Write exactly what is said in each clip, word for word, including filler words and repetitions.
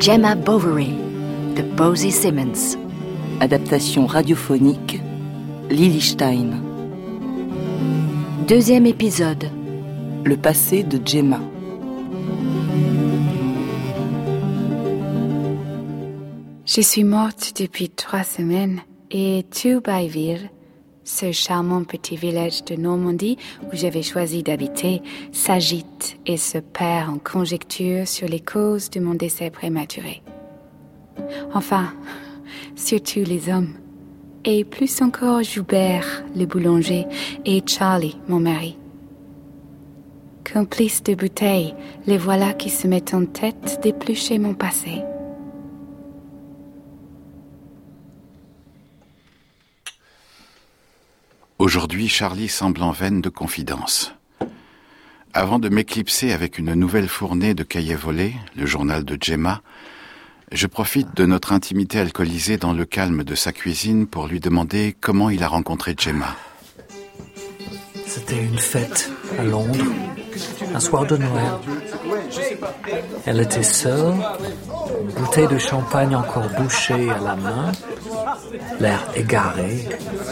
Gemma Bovary de Bosie Simmons. Adaptation radiophonique, Lily Stein. Deuxième épisode. Le passé de Gemma. Je suis morte depuis trois semaines et Tubaïville, ce charmant petit village de Normandie où j'avais choisi d'habiter, s'agite et se perd en conjectures sur les causes de mon décès prématuré. Enfin, surtout les hommes, et plus encore Joubert, le boulanger, et Charlie, mon mari. Complices de bouteilles, les voilà qui se mettent en tête d'éplucher mon passé. Aujourd'hui, Charlie semble en veine de confidence. Avant de m'éclipser avec une nouvelle fournée de cahiers volés, le journal de Gemma, je profite de notre intimité alcoolisée dans le calme de sa cuisine pour lui demander comment il a rencontré Gemma. C'était une fête à Londres, un soir de Noël. Elle était seule, une bouteille de champagne encore bouchée à la main, l'air égaré.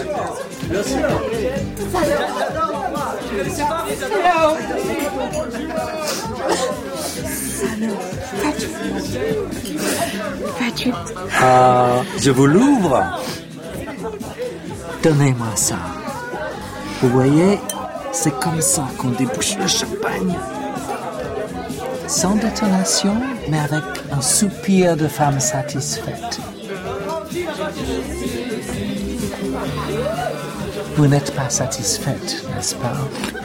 Ah, je vous l'ouvre. Donnez-moi ça. Vous voyez, c'est comme ça qu'on débouche le champagne. Sans détonation, mais avec un soupir de femme satisfaite. Vous n'êtes pas satisfaite, n'est-ce pas?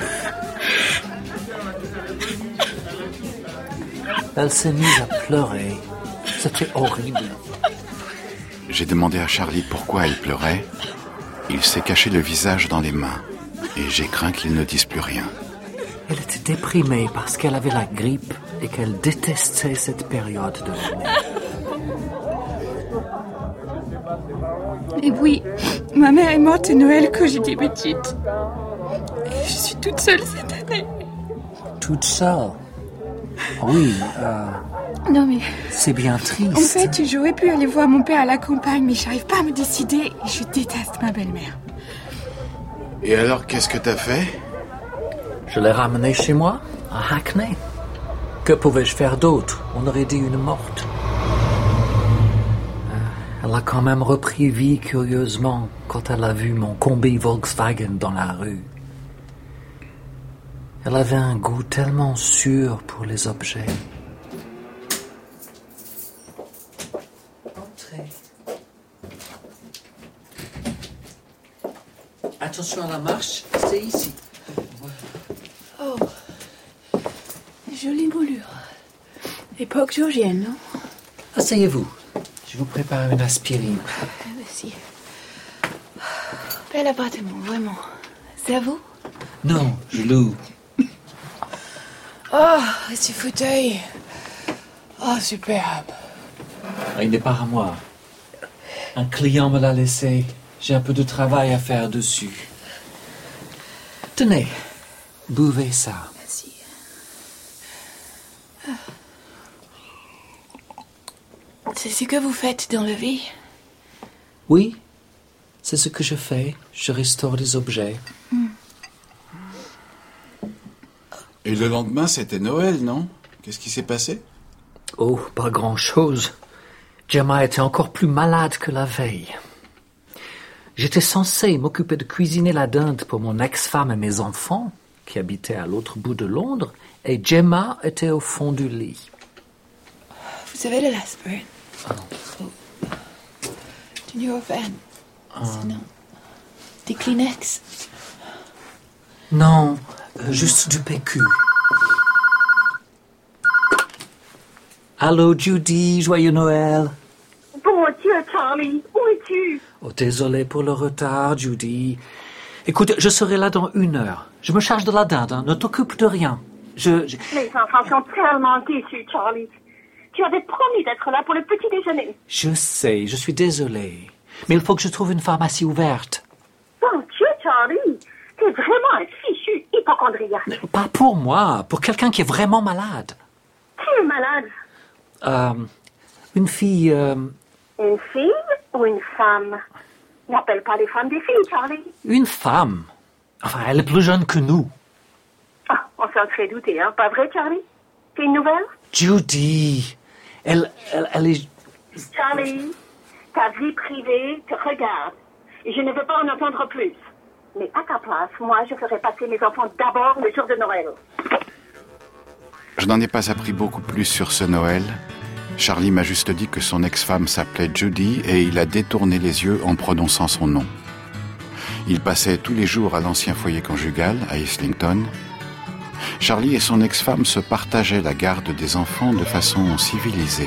Elle s'est mise à pleurer. C'était horrible. J'ai demandé à Charlie pourquoi elle pleurait. Il s'est caché le visage dans les mains. Et j'ai craint qu'il ne dise plus rien. Elle était déprimée parce qu'elle avait la grippe et qu'elle détestait cette période de l'année. Et oui, ma mère est morte à Noël quand j'étais petite. Et je suis toute seule cette année. Toute seule? Oui, euh... Non mais... c'est bien triste. En fait, j'aurais pu aller voir mon père à la campagne, mais j'arrive pas à me décider et je déteste ma belle-mère. Et alors, qu'est-ce que t'as fait? Je l'ai ramenée chez moi, à Hackney. Que pouvais-je faire d'autre? On aurait dit une morte. Elle a quand même repris vie curieusement quand elle a vu mon combi Volkswagen dans la rue. Elle avait un goût tellement sûr pour les objets. Entrez. Attention à la marche, c'est ici. Oh, jolie moulure. Époque georgienne, non? Asseyez-vous. Je vous prépare une aspirine. Merci. Bel appartement, vraiment. C'est à vous? Non, je loue. Oh, ce fauteuil. Oh, superbe. Il n'est pas à moi. Un client me l'a laissé. J'ai un peu de travail à faire dessus. Tenez, buvez ça. Merci. C'est ce que vous faites dans la vie? Oui, c'est ce que je fais. Je restaure des objets. Mm. Et le lendemain, c'était Noël, non? Qu'est-ce qui s'est passé? Oh, pas grand-chose. Gemma était encore plus malade que la veille. J'étais censé m'occuper de cuisiner la dinde pour mon ex-femme et mes enfants, qui habitaient à l'autre bout de Londres, et Gemma était au fond du lit. Vous avez de l'aspirine? Oh. Oh. Du Nurofen? Oh. Sinon, des Kleenex? Non, euh, juste du P Q. Allô, Judy, joyeux Noël. Bon Dieu, Charlie, où es-tu? Oh, désolé pour le retard, Judy. Écoute, je serai là dans une heure. Je me charge de la dinde, hein. Ne t'occupe de rien. Je, je... Les enfants sont tellement déçus, Charlie. Tu avais promis d'être là pour le petit déjeuner. Je sais, je suis désolé. Mais il faut que je trouve une pharmacie ouverte. Bon Dieu, Charlie, t'es vraiment un fichu hypochondriaque. Pas pour moi, pour quelqu'un qui est vraiment malade. Qui est malade? Euh, Une fille... Euh... Une fille ou une femme? N'appelle pas les femmes des filles, Charlie. Une femme. Enfin, elle est plus jeune que nous. Ah, on s'en serait douté, hein? Pas vrai, Charlie? C'est une nouvelle? Judy, elle, elle, elle est... Charlie, ta vie privée te regarde. Et je ne veux pas en entendre plus. Mais à ta place, moi, je ferai passer mes enfants d'abord le jour de Noël. Je n'en ai pas appris beaucoup plus sur ce Noël. Charlie m'a juste dit que son ex-femme s'appelait Judy et il a détourné les yeux en prononçant son nom. Il passait tous les jours à l'ancien foyer conjugal, à Islington. Charlie et son ex-femme se partageaient la garde des enfants de façon civilisée.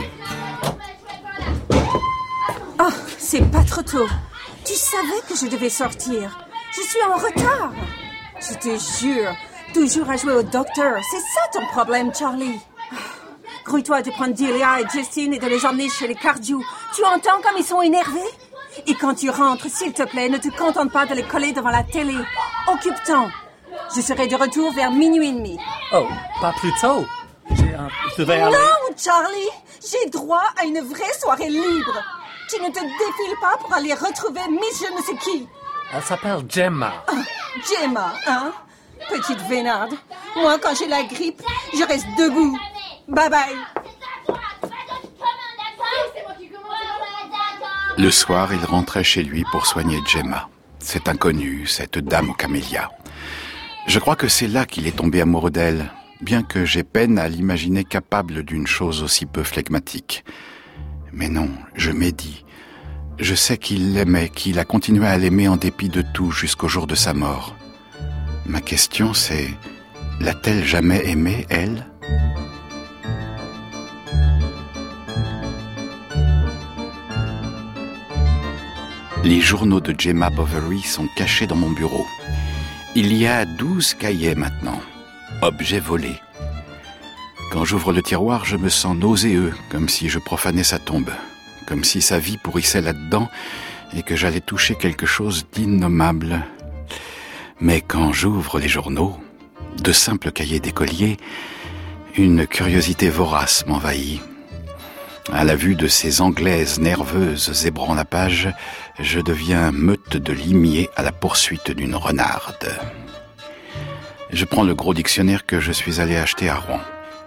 Oh, c'est pas trop tôt. Tu savais que je devais sortir. Je suis en retard. Je te jure, toujours à jouer au docteur. C'est ça ton problème, Charlie. Grouille-toi de prendre Delia et Justine et de les emmener chez les cardio. Tu entends comme ils sont énervés? Et quand tu rentres, s'il te plaît, ne te contente pas de les coller devant la télé. Occupe-t'en. Je serai de retour vers minuit et demi. Oh, pas plus tôt. J'ai un... Je vais aller... Non, Charlie. J'ai droit à une vraie soirée libre. Tu ne te défiles pas pour aller retrouver Miss je ne sais qui. Elle s'appelle Gemma. Ah, Gemma, hein? Petite vénarde. Moi, quand j'ai la grippe, je reste debout. Bye bye. Le soir, il rentrait chez lui pour soigner Gemma, cette inconnue, cette dame aux camélias. Je crois que c'est là qu'il est tombé amoureux d'elle, bien que j'ai peine à l'imaginer capable d'une chose aussi peu flegmatique. Mais non, je médis. Je sais qu'il l'aimait, qu'il a continué à l'aimer en dépit de tout jusqu'au jour de sa mort. Ma question c'est, l'a-t-elle jamais aimé, elle ? Les journaux de Gemma Bovary sont cachés dans mon bureau. Il y a douze cahiers maintenant, objets volés. Quand j'ouvre le tiroir, je me sens nauséeux, comme si je profanais sa tombe, comme si sa vie pourrissait là-dedans et que j'allais toucher quelque chose d'innommable. Mais quand j'ouvre les journaux, de simples cahiers d'écoliers, une curiosité vorace m'envahit. À la vue de ces Anglaises nerveuses zébrant la page, je deviens meute de limiers à la poursuite d'une renarde. Je prends le gros dictionnaire que je suis allé acheter à Rouen.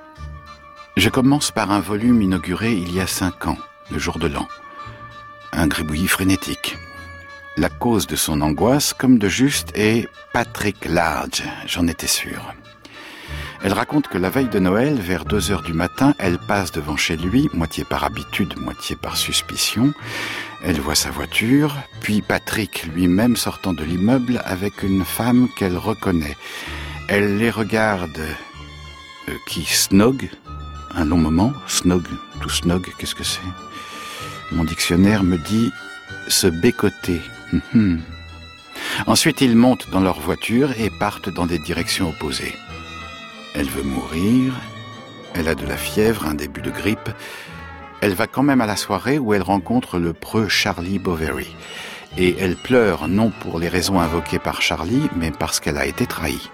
Je commence par un volume inauguré il y a cinq ans, le jour de l'an. Un gribouillis frénétique. La cause de son angoisse, comme de juste, est Patrick Large, j'en étais sûr. Elle raconte que la veille de Noël, vers deux heures du matin, elle passe devant chez lui, moitié par habitude, moitié par suspicion. Elle voit sa voiture, puis Patrick lui-même sortant de l'immeuble avec une femme qu'elle reconnaît. Elle les regarde, euh, qui snog, un long moment, snog, tout snog, qu'est-ce que c'est ? Mon dictionnaire me dit se bécoter. Hum. Ensuite, ils montent dans leur voiture et partent dans des directions opposées. Elle veut mourir, elle a de la fièvre, un début de grippe. Elle va quand même à la soirée où elle rencontre le preux Charlie Bovary. Et elle pleure non pour les raisons invoquées par Charlie, mais parce qu'elle a été trahie.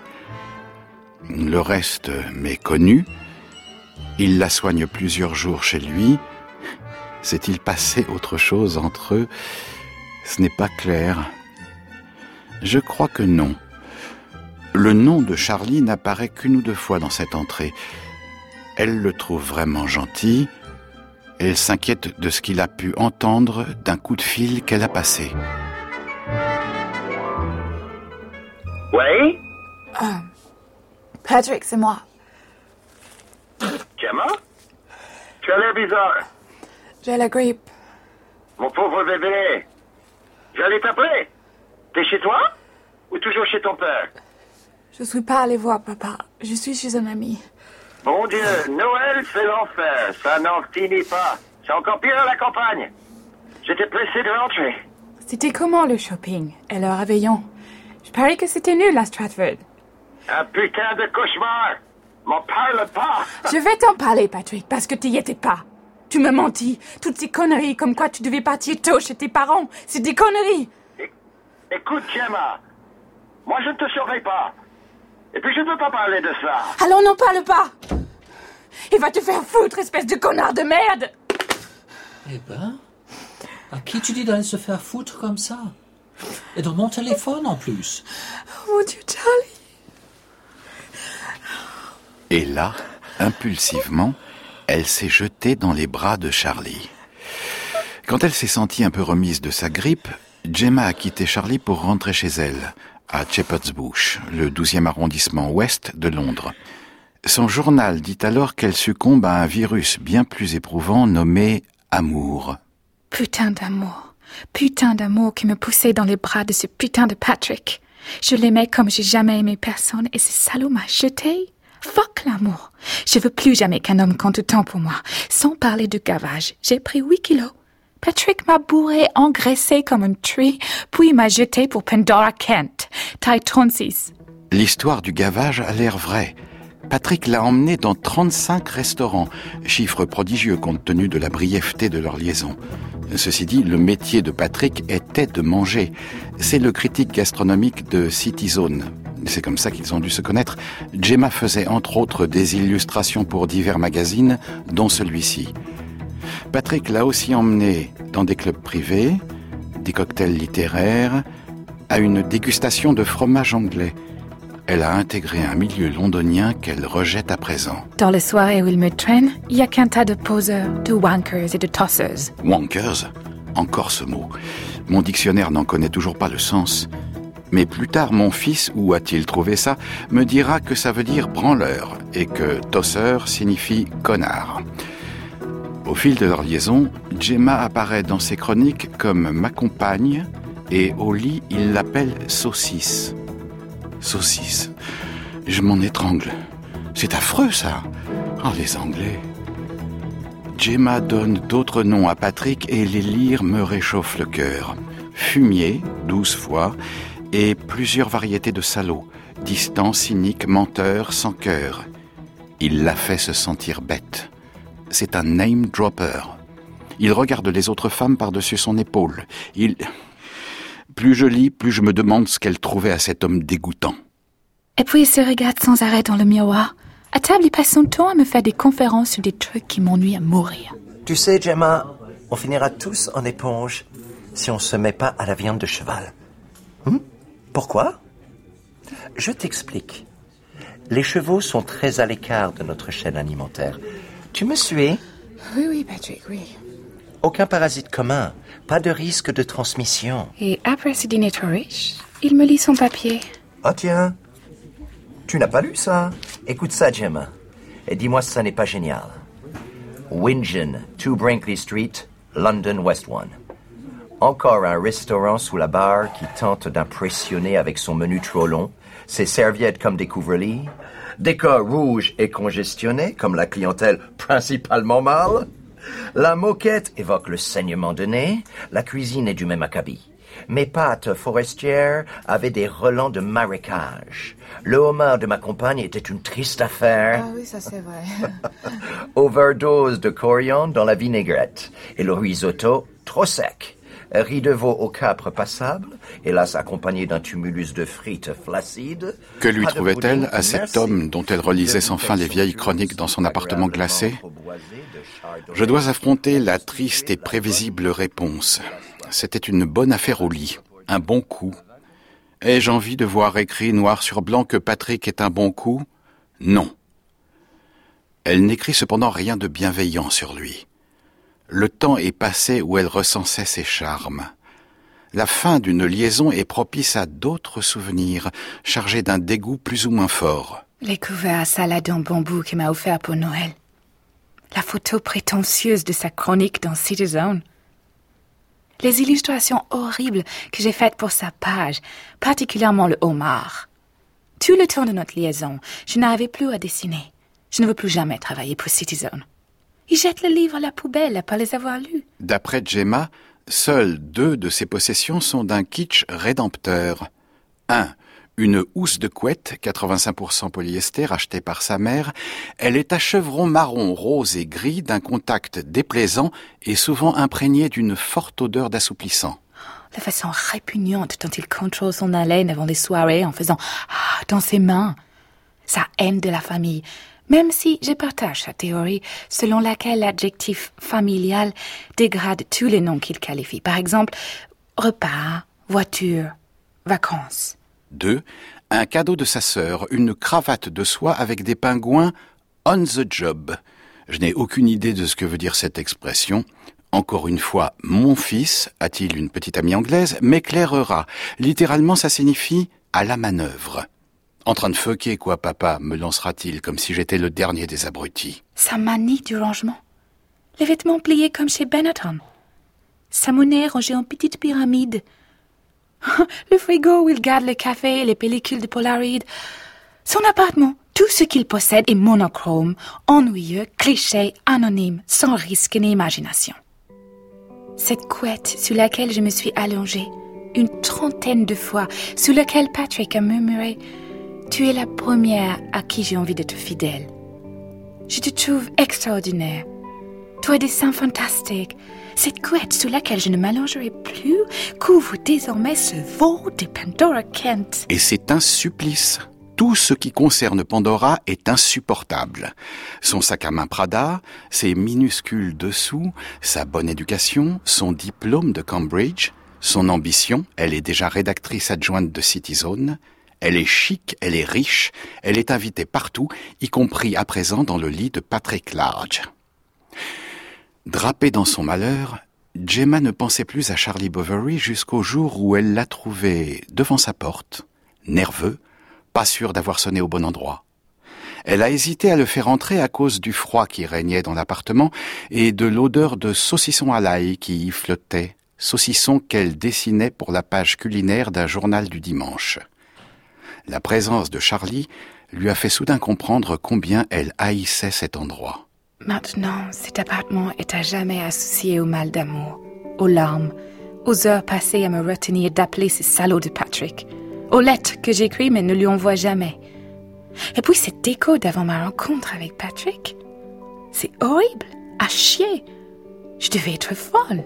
Le reste m'est connu. Il la soigne plusieurs jours chez lui. S'est-il passé autre chose entre eux ? Ce n'est pas clair. Je crois que non. Le nom de Charlie n'apparaît qu'une ou deux fois dans cette entrée. Elle le trouve vraiment gentil. Elle s'inquiète de ce qu'il a pu entendre d'un coup de fil qu'elle a passé. Oui? Euh, Patrick, c'est moi. Gemma? Tu as l'air bizarre. J'ai la grippe. Mon pauvre bébé. J'allais t'appeler. T'es chez toi? Ou toujours chez ton père? Je suis pas allée voir papa. Je suis chez un ami. Bon Dieu, Noël, c'est l'enfer. Ça n'en finit pas. C'est encore pire à la campagne. J'étais pressé de rentrer. C'était comment le shopping et le réveillon? Je parie que c'était nul à Stratford. Un putain de cauchemar. M'en parle pas. Je vais t'en parler, Patrick, parce que tu y étais pas. Tu me mentis. Toutes ces conneries comme quoi tu devais partir tôt chez tes parents. C'est des conneries. É- Écoute, Gemma. Moi, je ne te surveille pas. Et puis, je ne peux pas parler de ça. Alors n'en parle pas. Il va te faire foutre, espèce de connard de merde. Eh ben, à qui tu dis d'aller se faire foutre comme ça? Et dans mon téléphone en plus. Oh mon Dieu, Charlie. Et là, impulsivement, elle s'est jetée dans les bras de Charlie. Quand elle s'est sentie un peu remise de sa grippe, Gemma a quitté Charlie pour rentrer chez elle, à Shepherd's Bush, le douzième arrondissement ouest de Londres. Son journal dit alors qu'elle succombe à un virus bien plus éprouvant nommé amour. Putain d'amour. Putain d'amour qui me poussait dans les bras de ce putain de Patrick. Je l'aimais comme j'ai jamais aimé personne et ce salaud m'a jeté. Fuck l'amour. Je veux plus jamais qu'un homme compte autant pour moi. Sans parler de gavage, j'ai pris huit kilos. Patrick m'a bourré, engraissé comme un tree, puis m'a jeté pour Pandora Kent, taille trente-six. L'histoire du gavage a l'air vraie. Patrick l'a emmené dans trente-cinq restaurants, chiffre prodigieux compte tenu de la brièveté de leur liaison. Ceci dit, le métier de Patrick était de manger. C'est le critique gastronomique de City Zone. C'est comme ça qu'ils ont dû se connaître. Gemma faisait entre autres des illustrations pour divers magazines, dont celui-ci. Patrick l'a aussi emmené dans des clubs privés, des cocktails littéraires, à une dégustation de fromage anglais. Elle a intégré un milieu londonien qu'elle rejette à présent. Dans les soirées où il me traîne, il n'y a qu'un tas de poseurs, de wankers et de tosseuses. Wankers? Encore ce mot. Mon dictionnaire n'en connaît toujours pas le sens. Mais plus tard, mon fils, où a-t-il trouvé ça, me dira que ça veut dire branleur et que tosseur signifie connard. Au fil de leur liaison, Gemma apparaît dans ses chroniques comme ma compagne et au lit, il l'appelle saucisse. Saucisse. Je m'en étrangle. C'est affreux, ça. Oh, les Anglais. Gemma donne d'autres noms à Patrick et les lire me réchauffent le cœur. Fumier, douze fois, et plusieurs variétés de salauds. Distant, cynique, menteur, sans cœur. Il l'a fait se sentir bête. C'est un name dropper. Il regarde les autres femmes par-dessus son épaule. Il... Plus je lis, plus je me demande ce qu'elle trouvait à cet homme dégoûtant. Et puis il se regarde sans arrêt dans le miroir. À table, il passe son temps à me faire des conférences sur des trucs qui m'ennuient à mourir. Tu sais, Gemma, on finira tous en éponge si on se met pas à la viande de cheval. Hum? Pourquoi? Je t'explique. Les chevaux sont très à l'écart de notre chaîne alimentaire. Tu me suis? Oui, oui, Patrick, oui. Aucun parasite commun, pas de risque de transmission. Et après ce dîner trop riche, il me lit son papier. Ah tiens, tu n'as pas lu ça? Écoute ça, Gemma, et dis-moi si ça n'est pas génial. Wingen, two Brinkley Street, London West one. Encore un restaurant sous la barre qui tente d'impressionner avec son menu trop long, ses serviettes comme des couvre-lits, décor rouge et congestionné comme la clientèle principalement mâle. La moquette évoque le saignement de nez, la cuisine est du même acabit. Mes pâtes forestières avaient des relents de marécage. Le homard de ma compagne était une triste affaire. Ah oui, ça c'est vrai. Overdose de coriandre dans la vinaigrette. Et le risotto, trop sec. Riz de veau au capre passable, hélas accompagné d'un tumulus de frites flacides. Que lui trouvait-elle à cet homme dont elle relisait sans fin les vieilles chroniques dans son appartement glacé? Je dois affronter la triste et prévisible réponse. C'était une bonne affaire au lit, un bon coup. Ai-je envie de voir écrit noir sur blanc que Patrick est un bon coup? Non. Elle n'écrit cependant rien de bienveillant sur lui. Le temps est passé où elle recensait ses charmes. La fin d'une liaison est propice à d'autres souvenirs, chargés d'un dégoût plus ou moins fort. Les couverts à salade en bambou qu'il m'a offert pour Noël. La photo prétentieuse de sa chronique dans Citizen. Les illustrations horribles que j'ai faites pour sa page, particulièrement le homard. Tout le temps de notre liaison, je n'arrivais plus à dessiner. Je ne veux plus jamais travailler pour Citizen. Il jette le livre à la poubelle après les avoir lus. D'après Gemma, seules deux de ses possessions sont d'un kitsch rédempteur. Un, une housse de couette, quatre-vingt-cinq pour cent polyester, achetée par sa mère. Elle est à chevrons marron, rose et gris, d'un contact déplaisant et souvent imprégnée d'une forte odeur d'assouplissant. La façon répugnante dont il contrôle son haleine avant les soirées en faisant « ah » dans ses mains. Sa haine de la famille Même si je partage sa théorie selon laquelle l'adjectif familial dégrade tous les noms qu'il qualifie. Par exemple, repas, voiture, vacances. Deux, un cadeau de sa sœur, une cravate de soie avec des pingouins on the job. Je n'ai aucune idée de ce que veut dire cette expression. Encore une fois, mon fils, a-t-il une petite amie anglaise, m'éclairera. Littéralement, ça signifie à la manœuvre. En train de fucker, quoi, papa, me lancera-t-il comme si j'étais le dernier des abrutis. Sa manie du rangement. Les vêtements pliés comme chez Benetton. Sa monnaie rangée en petites pyramides. Le frigo où il garde le café et les pellicules de Polaroid. Son appartement, tout ce qu'il possède est monochrome, ennuyeux, cliché, anonyme, sans risque ni imagination. Cette couette sous laquelle je me suis allongée une trentaine de fois, sous laquelle Patrick a murmuré « Tu es la première à qui j'ai envie d'être fidèle. Je te trouve extraordinaire. Tu as des seins fantastiques. Cette couette sous laquelle je ne m'allongerai plus couvre désormais ce veau de Pandora Kent. » Et c'est un supplice. Tout ce qui concerne Pandora est insupportable. Son sac à main Prada, ses minuscules dessous, sa bonne éducation, son diplôme de Cambridge, son ambition, elle est déjà rédactrice adjointe de Citizen, elle est chic, elle est riche, elle est invitée partout, y compris à présent dans le lit de Patrick Large. Drapée dans son malheur, Gemma ne pensait plus à Charlie Bovary jusqu'au jour où elle l'a trouvé devant sa porte, nerveux, pas sûr d'avoir sonné au bon endroit. Elle a hésité à le faire entrer à cause du froid qui régnait dans l'appartement et de l'odeur de saucisson à l'ail qui y flottait, saucisson qu'elle dessinait pour la page culinaire d'un journal du dimanche. La présence de Charlie lui a fait soudain comprendre combien elle haïssait cet endroit. Maintenant, cet appartement est à jamais associé au mal d'amour, aux larmes, aux heures passées à me retenir d'appeler ce salaud de Patrick, aux lettres que j'écris mais ne lui envoie jamais. Et puis cette déco d'avant ma rencontre avec Patrick, c'est horrible, à chier. Je devais être folle.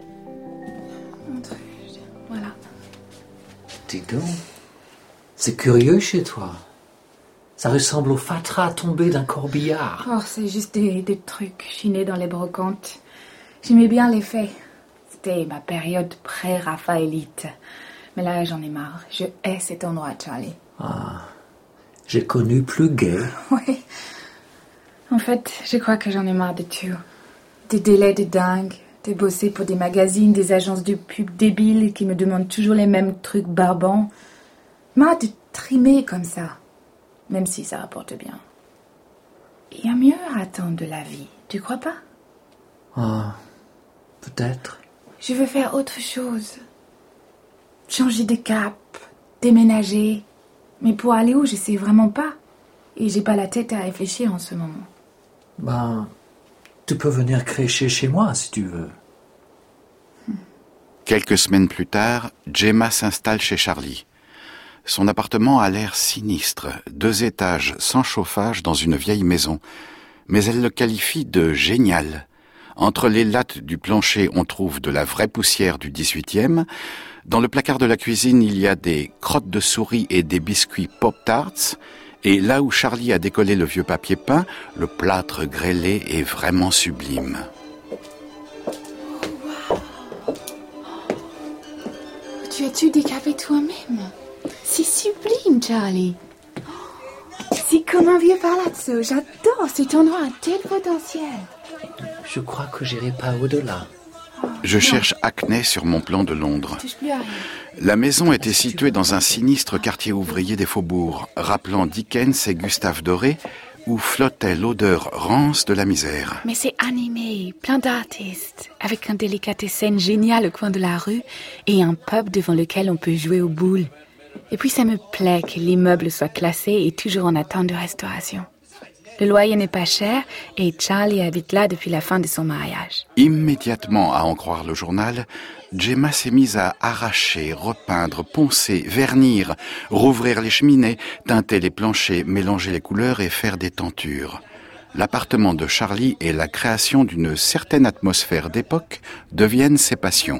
Voilà. Dis donc, c'est curieux chez toi. Ça ressemble au fatras tombé d'un corbillard. Oh, c'est juste des, des trucs chinés dans les brocantes. J'aimais bien l'effet. C'était ma période pré-raphaélite. Mais là, j'en ai marre. Je hais cet endroit, Charlie. Ah, j'ai connu plus gai. Oui. En fait, je crois que j'en ai marre de tout. Des délais de dingue, de bosser pour des magazines, des agences de pub débiles qui me demandent toujours les mêmes trucs barbants. Marre de trimer comme ça, même si ça rapporte bien. Il y a mieux à attendre de la vie, tu crois pas? Ah, peut-être. Je veux faire autre chose. Changer de cap, déménager. Mais pour aller où, je sais vraiment pas. Et j'ai pas la tête à réfléchir en ce moment. Ben, tu peux venir crécher chez moi si tu veux. Quelques semaines plus tard, Gemma s'installe chez Charlie. Son appartement a l'air sinistre, deux étages sans chauffage dans une vieille maison. Mais elle le qualifie de génial. Entre les lattes du plancher, on trouve de la vraie poussière du dix-huitième. Dans le placard de la cuisine, il y a des crottes de souris et des biscuits Pop-Tarts. Et là où Charlie a décollé le vieux papier peint, le plâtre grêlé est vraiment sublime. Wow. Tu as-tu décapé toi-même? C'est sublime, Charlie. C'est comme un vieux palazzo. J'adore cet endroit, un tel potentiel. Je crois que j'irai pas au-delà. Je cherche Hackney sur mon plan de Londres. La maison était située dans un sinistre quartier ouvrier des faubourgs, rappelant Dickens et Gustave Doré, où flottait l'odeur rance de la misère. Mais c'est animé, plein d'artistes, avec un délicatessen génial au coin de la rue et un pub devant lequel on peut jouer aux boules. Et puis ça me plaît que l'immeuble soit classé et toujours en attente de restauration. Le loyer n'est pas cher et Charlie habite là depuis la fin de son mariage. Immédiatement, à en croire le journal, Gemma s'est mise à arracher, repeindre, poncer, vernir, rouvrir les cheminées, teinter les planchers, mélanger les couleurs et faire des tentures. L'appartement de Charlie et la création d'une certaine atmosphère d'époque deviennent ses passions.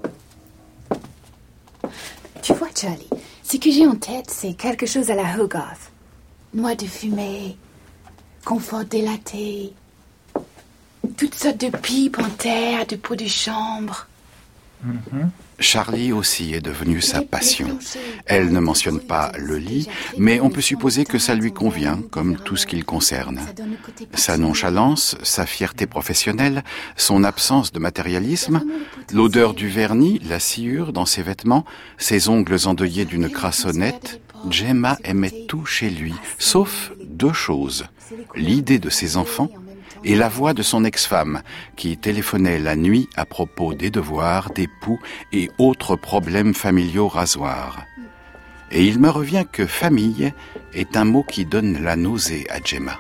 Tu vois, Charlie, ce que j'ai en tête, c'est quelque chose à la Hogarth. Noix de fumée, confort délaté, toutes sortes de pipes en terre, de pots de chambre. Mm-hmm. Charlie aussi est devenue sa passion. Elle ne mentionne pas le lit, mais on peut supposer que ça lui convient, comme tout ce qui le concerne. Sa nonchalance, sa fierté professionnelle, son absence de matérialisme, l'odeur du vernis, la sciure dans ses vêtements, ses ongles endeuillés d'une crasse honnête, Gemma aimait tout chez lui, sauf deux choses, l'idée de ses enfants et la voix de son ex-femme, qui téléphonait la nuit à propos des devoirs, des poux et autres problèmes familiaux rasoirs. Et il me revient que famille est un mot qui donne la nausée à Gemma.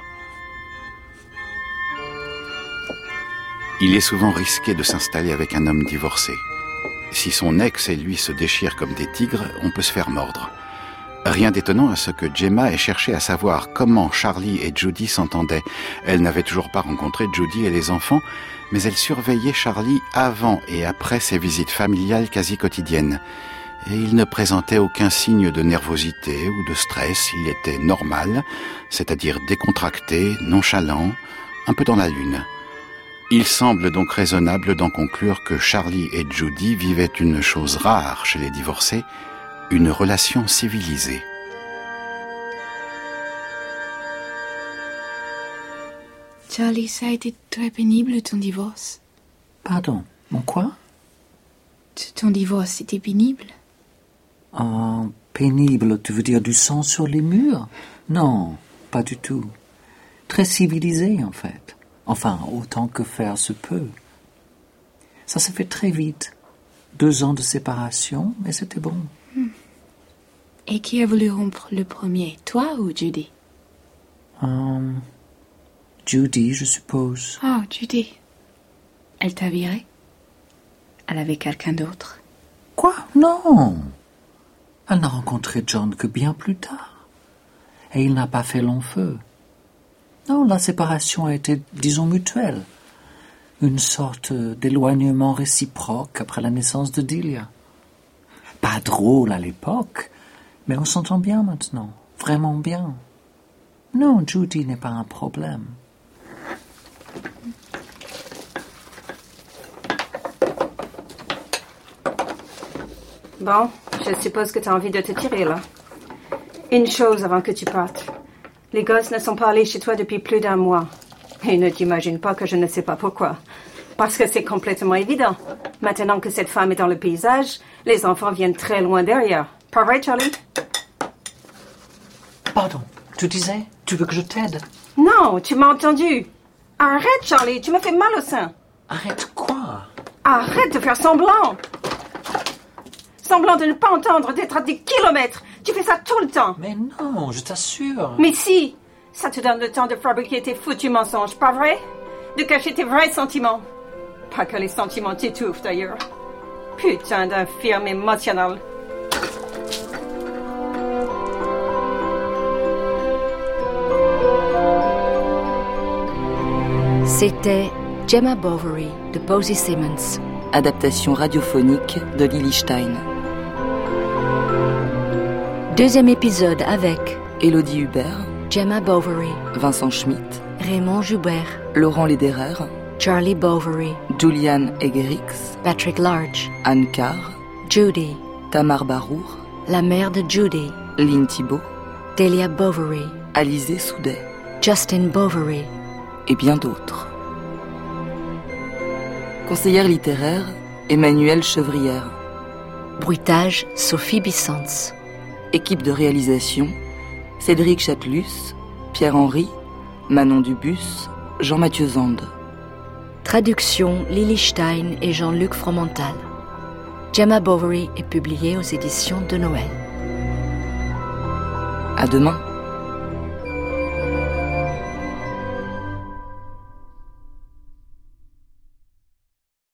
Il est souvent risqué de s'installer avec un homme divorcé. Si son ex et lui se déchirent comme des tigres, on peut se faire mordre. Rien d'étonnant à ce que Gemma ait cherché à savoir comment Charlie et Judy s'entendaient. Elle n'avait toujours pas rencontré Judy et les enfants, mais elle surveillait Charlie avant et après ses visites familiales quasi quotidiennes. Et il ne présentait aucun signe de nervosité ou de stress. Il était normal, c'est-à-dire décontracté, nonchalant, un peu dans la lune. Il semble donc raisonnable d'en conclure que Charlie et Judy vivaient une chose rare chez les divorcés, une relation civilisée. Charlie, ça a été très pénible ton divorce. Pardon, mon quoi? Ton divorce, c'était pénible? Oh, pénible, tu veux dire du sang sur les murs? Non, pas du tout. Très civilisé, en fait. Enfin, autant que faire se peut. Ça s'est fait très vite. Deux ans de séparation, et c'était bon. Et qui a voulu rompre le premier, toi ou Judy? Um, Judy, je suppose. Oh, Judy. Elle t'a viré? Elle avait quelqu'un d'autre? Quoi? Non. Elle n'a rencontré John que bien plus tard. Et il n'a pas fait long feu. Non, la séparation a été, disons, mutuelle. Une sorte d'éloignement réciproque après la naissance de Delia. Pas drôle à l'époque, mais on s'entend bien maintenant, vraiment bien. Non, Judy n'est pas un problème. Bon, je suppose que tu as envie de te tirer, là. Une chose avant que tu partes. Les gosses ne sont pas allés chez toi depuis plus d'un mois. Et ne t'imagine pas que je ne sais pas pourquoi. Parce que c'est complètement évident. Maintenant que cette femme est dans le paysage, les enfants viennent très loin derrière. Pas vrai, Charlie? Pardon, tu disais, tu veux que je t'aide? Non, tu m'as entendu. Arrête, Charlie, tu me fais mal au sein. Arrête quoi? Arrête de faire semblant. Semblant de ne pas entendre, d'être à des kilomètres. Tu fais ça tout le temps. Mais non, je t'assure. Mais si, ça te donne le temps de fabriquer tes foutus mensonges, pas vrai? De cacher tes vrais sentiments. Pas que les sentiments t'étouffent, d'ailleurs. Putain d'infirme émotionnel. C'était Gemma Bovary de Posey Simmons. Adaptation radiophonique de Lily Stein. Deuxième épisode avec Élodie Hubert, Gemma Bovary, Vincent Schmitt, Raymond Joubert, Laurent Lederer, Charlie Bovary, Julian Egerix, Patrick Large, Anne Carr, Judy, Tamar Barour, la mère de Judy, Lynn Thibault, Delia Bovary, Alizé Soudet, Justin Bovary et bien d'autres. Conseillère littéraire, Emmanuelle Chevrière. Bruitage, Sophie Bissens. Équipe de réalisation, Cédric Chatelus, Pierre-Henry, Manon Dubus, Jean-Mathieu Zande. Traduction, Lily Stein et Jean-Luc Fromental. Gemma Bovary est publiée aux éditions de Noël. À demain.